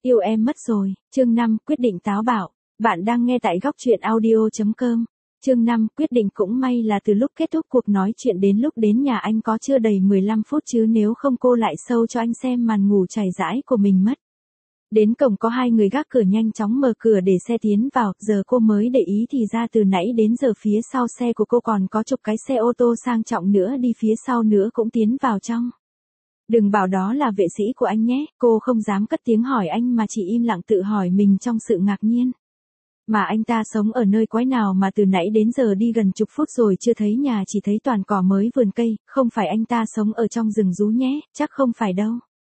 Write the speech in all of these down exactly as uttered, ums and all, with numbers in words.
Yêu em mất rồi, chương năm, quyết định táo bạo. Bạn đang nghe tại góc truyện audio.com. Chương năm, quyết định. Cũng may là từ lúc kết thúc cuộc nói chuyện đến lúc đến nhà anh có chưa đầy mười lăm phút, chứ nếu không cô lại sâu cho anh xem màn ngủ chảy rãi của mình mất. Đến cổng có hai người gác cửa nhanh chóng mở cửa để xe tiến vào, giờ cô mới để ý thì ra từ nãy đến giờ phía sau xe của cô còn có chục cái xe ô tô sang trọng nữa đi phía sau nữa cũng tiến vào trong. Đừng bảo đó là vệ sĩ của anh nhé, cô không dám cất tiếng hỏi anh mà chỉ im lặng tự hỏi mình trong sự ngạc nhiên. Mà anh ta sống ở nơi quái nào mà từ nãy đến giờ đi gần chục phút rồi chưa thấy nhà, chỉ thấy toàn cỏ mới vườn cây, không phải anh ta sống ở trong rừng rú nhé, chắc không phải đâu.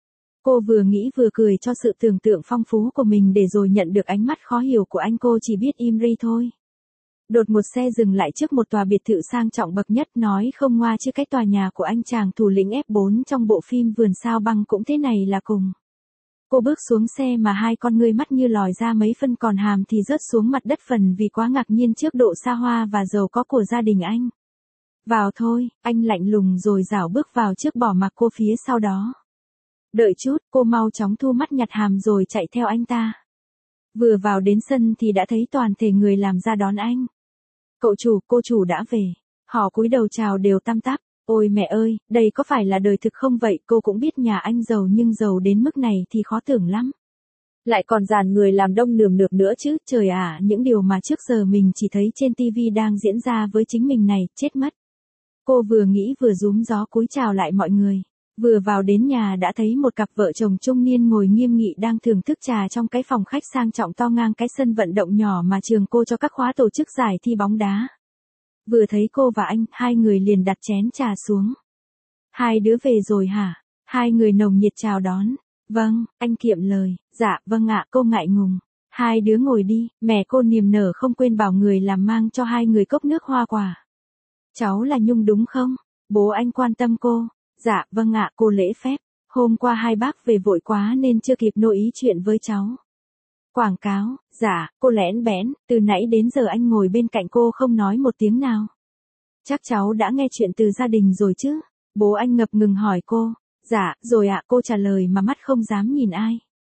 Cô vừa nghĩ vừa cười cho sự tưởng tượng phong phú của mình, để rồi nhận được ánh mắt khó hiểu của anh, cô chỉ biết im ri thôi. Đột một xe dừng lại trước một tòa biệt thự sang trọng bậc nhất, nói không ngoa chứ cái tòa nhà của anh chàng thủ lĩnh ép bốn trong bộ phim Vườn Sao Băng cũng thế này là cùng. Cô bước xuống xe mà hai con ngươi mắt như lòi ra mấy phân, còn hàm thì rớt xuống mặt đất phần vì quá ngạc nhiên trước độ xa hoa và giàu có của gia đình anh. Vào thôi, anh lạnh lùng rồi rảo bước vào trước, bỏ mặc cô phía sau đó. Đợi chút, cô mau chóng thu mắt nhặt hàm rồi chạy theo anh ta. Vừa vào đến sân thì đã thấy toàn thể người làm ra đón anh. Cậu chủ, cô chủ đã về. Họ cúi đầu chào đều tăm tắp. Ôi mẹ ơi, đây có phải là đời thực không vậy? Cô cũng biết nhà anh giàu, nhưng giàu đến mức này thì khó tưởng lắm. Lại còn dàn người làm đông nườm nượp nữa chứ, trời ạ, những điều mà trước giờ mình chỉ thấy trên tivi đang diễn ra với chính mình này, chết mất. Cô vừa nghĩ vừa rúm gió cúi chào lại mọi người. Vừa vào đến nhà đã thấy một cặp vợ chồng trung niên ngồi nghiêm nghị đang thưởng thức trà trong cái phòng khách sang trọng to ngang cái sân vận động nhỏ mà trường cô cho các khóa tổ chức giải thi bóng đá. Vừa thấy cô và anh, hai người liền đặt chén trà xuống. Hai đứa về rồi hả? Hai người nồng nhiệt chào đón. Vâng, anh kiệm lời. Dạ, vâng ạ, cô ngại ngùng. Hai đứa ngồi đi, mẹ cô niềm nở không quên bảo người làm mang cho hai người cốc nước hoa quả. Cháu là Nhung đúng không? Bố anh quan tâm cô. Dạ, vâng ạ, cô lễ phép. Hôm qua hai bác về vội quá nên chưa kịp nội ý chuyện với cháu. Quảng cáo, dạ, cô lẽn bẽn, từ nãy đến giờ anh ngồi bên cạnh cô không nói một tiếng nào. Chắc cháu đã nghe chuyện từ gia đình rồi chứ? Bố anh ngập ngừng hỏi cô. Dạ, rồi ạ, cô trả lời mà mắt không dám nhìn ai.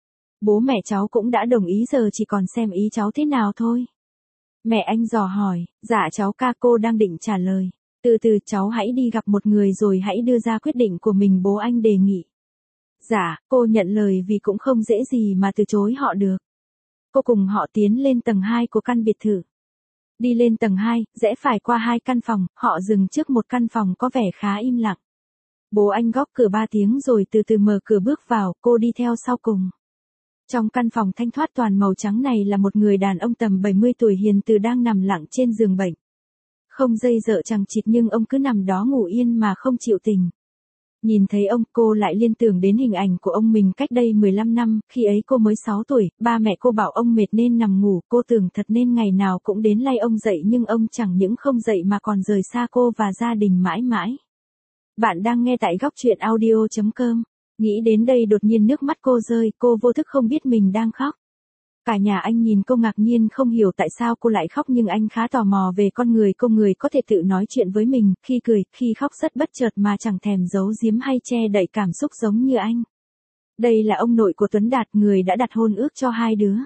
Bố mẹ cháu cũng đã đồng ý, giờ chỉ còn xem ý cháu thế nào thôi. Mẹ anh dò hỏi. Dạ cháu ca, cô đang định trả lời. Từ từ, cháu hãy đi gặp một người rồi hãy đưa ra quyết định của mình, bố anh đề nghị. Dạ, cô nhận lời vì cũng không dễ gì mà từ chối họ được. Cô cùng họ tiến lên tầng hai của căn biệt thự. Đi lên tầng hai, rẽ phải qua hai căn phòng, họ dừng trước một căn phòng có vẻ khá im lặng. Bố anh gõ cửa ba tiếng rồi từ từ mở cửa bước vào, cô đi theo sau cùng. Trong căn phòng thanh thoát toàn màu trắng này là một người đàn ông tầm bảy mươi tuổi hiền từ đang nằm lặng trên giường bệnh. Không dây dợ chằng chịt nhưng ông cứ nằm đó ngủ yên mà không chịu tỉnh. Nhìn thấy ông, cô lại liên tưởng đến hình ảnh của ông mình cách đây mười lăm năm, khi ấy cô mới sáu tuổi, ba mẹ cô bảo ông mệt nên nằm ngủ, cô tưởng thật nên ngày nào cũng đến lay ông dậy, nhưng ông chẳng những không dậy mà còn rời xa cô và gia đình mãi mãi. Bạn đang nghe tại góc truyện audio.com. Nghĩ đến đây đột nhiên nước mắt cô rơi, cô vô thức không biết mình đang khóc. Cả nhà anh nhìn cô ngạc nhiên không hiểu tại sao cô lại khóc, nhưng anh khá tò mò về con người cô, người có thể tự nói chuyện với mình, khi cười, khi khóc rất bất chợt mà chẳng thèm giấu giếm hay che đậy cảm xúc giống như anh. Đây là ông nội của Tuấn Đạt, người đã đặt hôn ước cho hai đứa.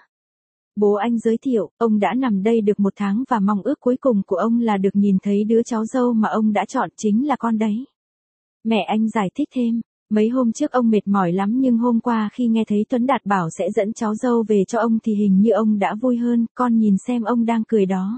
Bố anh giới thiệu, ông đã nằm đây được một tháng và mong ước cuối cùng của ông là được nhìn thấy đứa cháu dâu mà ông đã chọn chính là con đấy. Mẹ anh giải thích thêm. Mấy hôm trước ông mệt mỏi lắm, nhưng hôm qua khi nghe thấy Tuấn Đạt bảo sẽ dẫn cháu dâu về cho ông thì hình như ông đã vui hơn, con nhìn xem ông đang cười đó.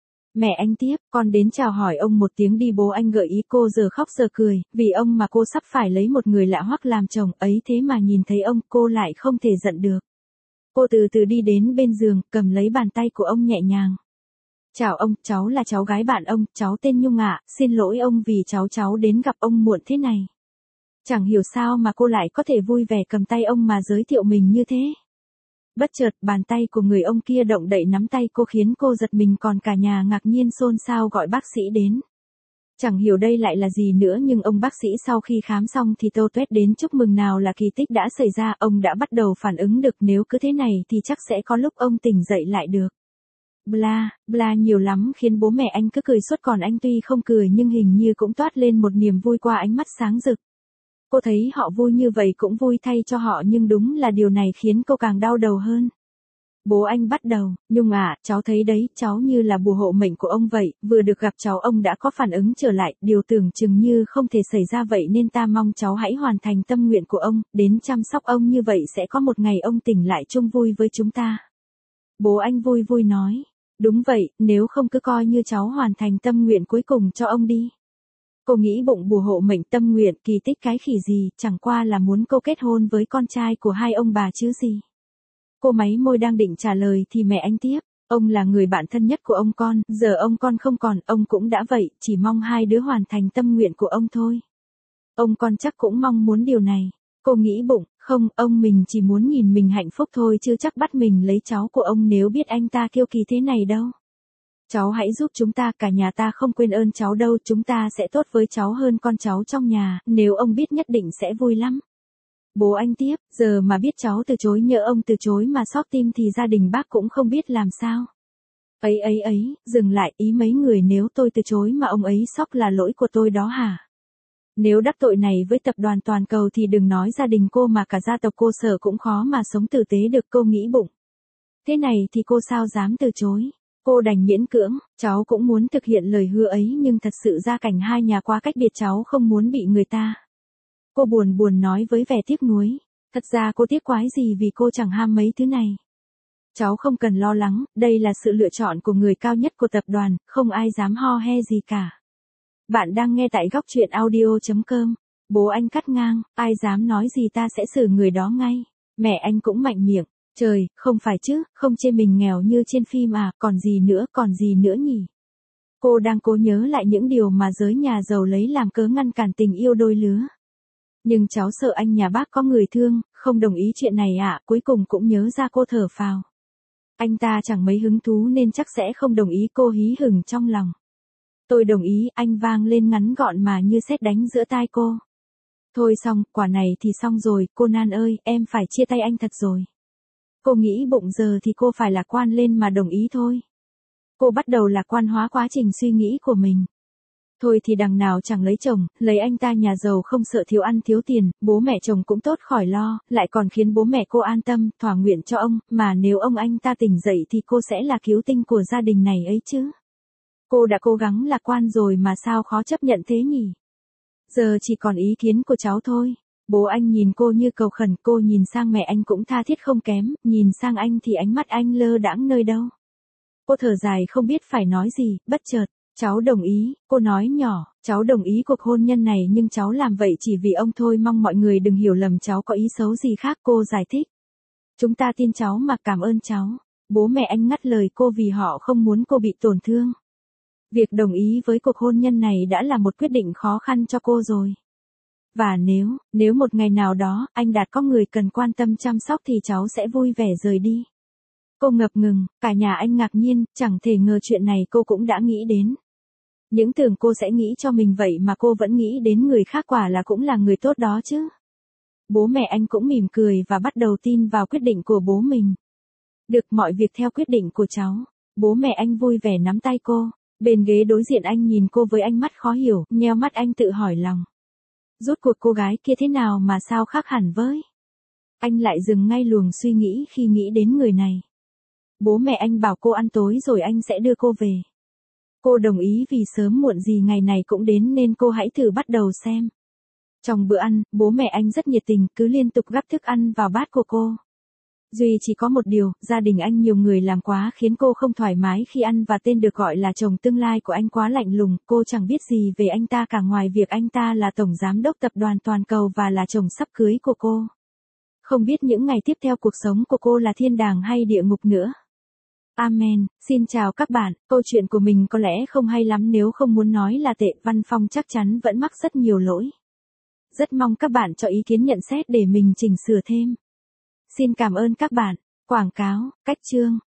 Mẹ anh tiếp, con đến chào hỏi ông một tiếng đi, bố anh gợi ý. Cô giờ khóc giờ cười, vì ông mà cô sắp phải lấy một người lạ hoắc làm chồng ấy, thế mà nhìn thấy ông cô lại không thể giận được. Cô từ từ đi đến bên giường, cầm lấy bàn tay của ông nhẹ nhàng. Chào ông, cháu là cháu gái bạn ông, cháu tên Nhung ạ, xin lỗi ông vì cháu cháu đến gặp ông muộn thế này. Chẳng hiểu sao mà cô lại có thể vui vẻ cầm tay ông mà giới thiệu mình như thế. Bất chợt, bàn tay của người ông kia động đậy nắm tay cô khiến cô giật mình, còn cả nhà ngạc nhiên xôn xao gọi bác sĩ đến. Chẳng hiểu đây lại là gì nữa, nhưng ông bác sĩ sau khi khám xong thì tô tuét đến chúc mừng nào là kỳ tích đã xảy ra, ông đã bắt đầu phản ứng được, nếu cứ thế này thì chắc sẽ có lúc ông tỉnh dậy lại được. Bla, bla nhiều lắm khiến bố mẹ anh cứ cười suốt, còn anh tuy không cười nhưng hình như cũng toát lên một niềm vui qua ánh mắt sáng rực. Cô thấy họ vui như vậy cũng vui thay cho họ nhưng đúng là điều này khiến cô càng đau đầu hơn. Bố anh bắt đầu, Nhung à, cháu thấy đấy, cháu như là bùa hộ mệnh của ông vậy, vừa được gặp cháu ông đã có phản ứng trở lại, điều tưởng chừng như không thể xảy ra vậy nên ta mong cháu hãy hoàn thành tâm nguyện của ông, đến chăm sóc ông như vậy sẽ có một ngày ông tỉnh lại chung vui với chúng ta. Bố anh vui vui nói, đúng vậy, nếu không cứ coi như cháu hoàn thành tâm nguyện cuối cùng cho ông đi. Cô nghĩ bụng bùa hộ mệnh tâm nguyện kỳ tích cái khỉ gì, chẳng qua là muốn cô kết hôn với con trai của hai ông bà chứ gì. Cô máy môi đang định trả lời thì mẹ anh tiếp, ông là người bạn thân nhất của ông con, giờ ông con không còn, ông cũng đã vậy, chỉ mong hai đứa hoàn thành tâm nguyện của ông thôi. Ông con chắc cũng mong muốn điều này. Cô nghĩ bụng, không, ông mình chỉ muốn nhìn mình hạnh phúc thôi chứ chắc bắt mình lấy cháu của ông nếu biết anh ta kiêu kỳ thế này đâu. Cháu hãy giúp chúng ta, cả nhà ta không quên ơn cháu đâu, chúng ta sẽ tốt với cháu hơn con cháu trong nhà, nếu ông biết nhất định sẽ vui lắm. Bố anh tiếp, giờ mà biết cháu từ chối nhỡ ông từ chối mà xót tim thì gia đình bác cũng không biết làm sao. Ấy ấy ấy, dừng lại, ý mấy người nếu tôi từ chối mà ông ấy sốc là lỗi của tôi đó hả? Nếu đắc tội này với tập đoàn toàn cầu thì đừng nói gia đình cô mà cả gia tộc cô sợ cũng khó mà sống tử tế được, cô nghĩ bụng. Thế này thì cô sao dám từ chối? Cô đành miễn cưỡng, cháu cũng muốn thực hiện lời hứa ấy nhưng thật sự gia cảnh hai nhà quá cách biệt, cháu không muốn bị người ta. Cô buồn buồn nói với vẻ tiếc nuối, thật ra cô tiếc quái gì vì cô chẳng ham mấy thứ này. Cháu không cần lo lắng, đây là sự lựa chọn của người cao nhất của tập đoàn, không ai dám ho he gì cả. Bạn đang nghe tại góc truyện audio chấm com. Bố anh cắt ngang, ai dám nói gì ta sẽ xử người đó ngay. Mẹ anh cũng mạnh miệng, trời, không phải chứ, không chê mình nghèo như trên phim à, còn gì nữa, còn gì nữa nhỉ? Cô đang cố nhớ lại những điều mà giới nhà giàu lấy làm cớ ngăn cản tình yêu đôi lứa. Nhưng cháu sợ anh nhà bác có người thương, không đồng ý chuyện này ạ, à, cuối cùng cũng nhớ ra cô thở phào. Anh ta chẳng mấy hứng thú nên chắc sẽ không đồng ý, cô hí hửng trong lòng. Tôi đồng ý, anh vang lên ngắn gọn mà như sét đánh giữa tai cô. Thôi xong, quả này thì xong rồi, cô Nan ơi, em phải chia tay anh thật rồi. Cô nghĩ bụng giờ thì cô phải lạc quan lên mà đồng ý thôi. Cô bắt đầu lạc quan hóa quá trình suy nghĩ của mình. Thôi thì đằng nào chẳng lấy chồng, lấy anh ta nhà giàu không sợ thiếu ăn thiếu tiền, bố mẹ chồng cũng tốt khỏi lo, lại còn khiến bố mẹ cô an tâm, thỏa nguyện cho ông, mà nếu ông anh ta tỉnh dậy thì cô sẽ là cứu tinh của gia đình này ấy chứ. Cô đã cố gắng lạc quan rồi mà sao khó chấp nhận thế nhỉ? Giờ chỉ còn ý kiến của cháu thôi. Bố anh nhìn cô như cầu khẩn, cô nhìn sang mẹ anh cũng tha thiết không kém, nhìn sang anh thì ánh mắt anh lơ đãng nơi đâu. Cô thở dài không biết phải nói gì, bất chợt, cháu đồng ý, cô nói nhỏ, cháu đồng ý cuộc hôn nhân này nhưng cháu làm vậy chỉ vì ông thôi, mong mọi người đừng hiểu lầm cháu có ý xấu gì khác, cô giải thích. Chúng ta tin cháu mà, cảm ơn cháu. Bố mẹ anh ngắt lời cô vì họ không muốn cô bị tổn thương. Việc đồng ý với cuộc hôn nhân này đã là một quyết định khó khăn cho cô rồi. Và nếu, nếu một ngày nào đó, anh Đạt có người cần quan tâm chăm sóc thì cháu sẽ vui vẻ rời đi. Cô ngập ngừng, cả nhà anh ngạc nhiên, chẳng thể ngờ chuyện này cô cũng đã nghĩ đến. Những tưởng cô sẽ nghĩ cho mình vậy mà cô vẫn nghĩ đến người khác, quả là cũng là người tốt đó chứ. Bố mẹ anh cũng mỉm cười và bắt đầu tin vào quyết định của bố mình. Được, mọi việc theo quyết định của cháu. Bố mẹ anh vui vẻ nắm tay cô. Bên ghế đối diện anh nhìn cô với ánh mắt khó hiểu, nheo mắt anh tự hỏi lòng. Rốt cuộc cô gái kia thế nào mà sao khác hẳn với? Anh lại dừng ngay luồng suy nghĩ khi nghĩ đến người này. Bố mẹ anh bảo cô ăn tối rồi anh sẽ đưa cô về. Cô đồng ý vì sớm muộn gì ngày này cũng đến nên cô hãy thử bắt đầu xem. Trong bữa ăn, bố mẹ anh rất nhiệt tình, cứ liên tục gắp thức ăn vào bát của cô. Duy chỉ có một điều, gia đình anh nhiều người làm quá khiến cô không thoải mái khi ăn, và tên được gọi là chồng tương lai của anh quá lạnh lùng, cô chẳng biết gì về anh ta cả ngoài việc anh ta là tổng giám đốc tập đoàn toàn cầu và là chồng sắp cưới của cô. Không biết những ngày tiếp theo cuộc sống của cô là thiên đàng hay địa ngục nữa. Amen. Xin chào các bạn, câu chuyện của mình có lẽ không hay lắm, nếu không muốn nói là tệ, Văn Phong chắc chắn vẫn mắc rất nhiều lỗi. Rất mong các bạn cho ý kiến nhận xét để mình chỉnh sửa thêm. Xin cảm ơn các bạn. Quảng cáo, cách chương.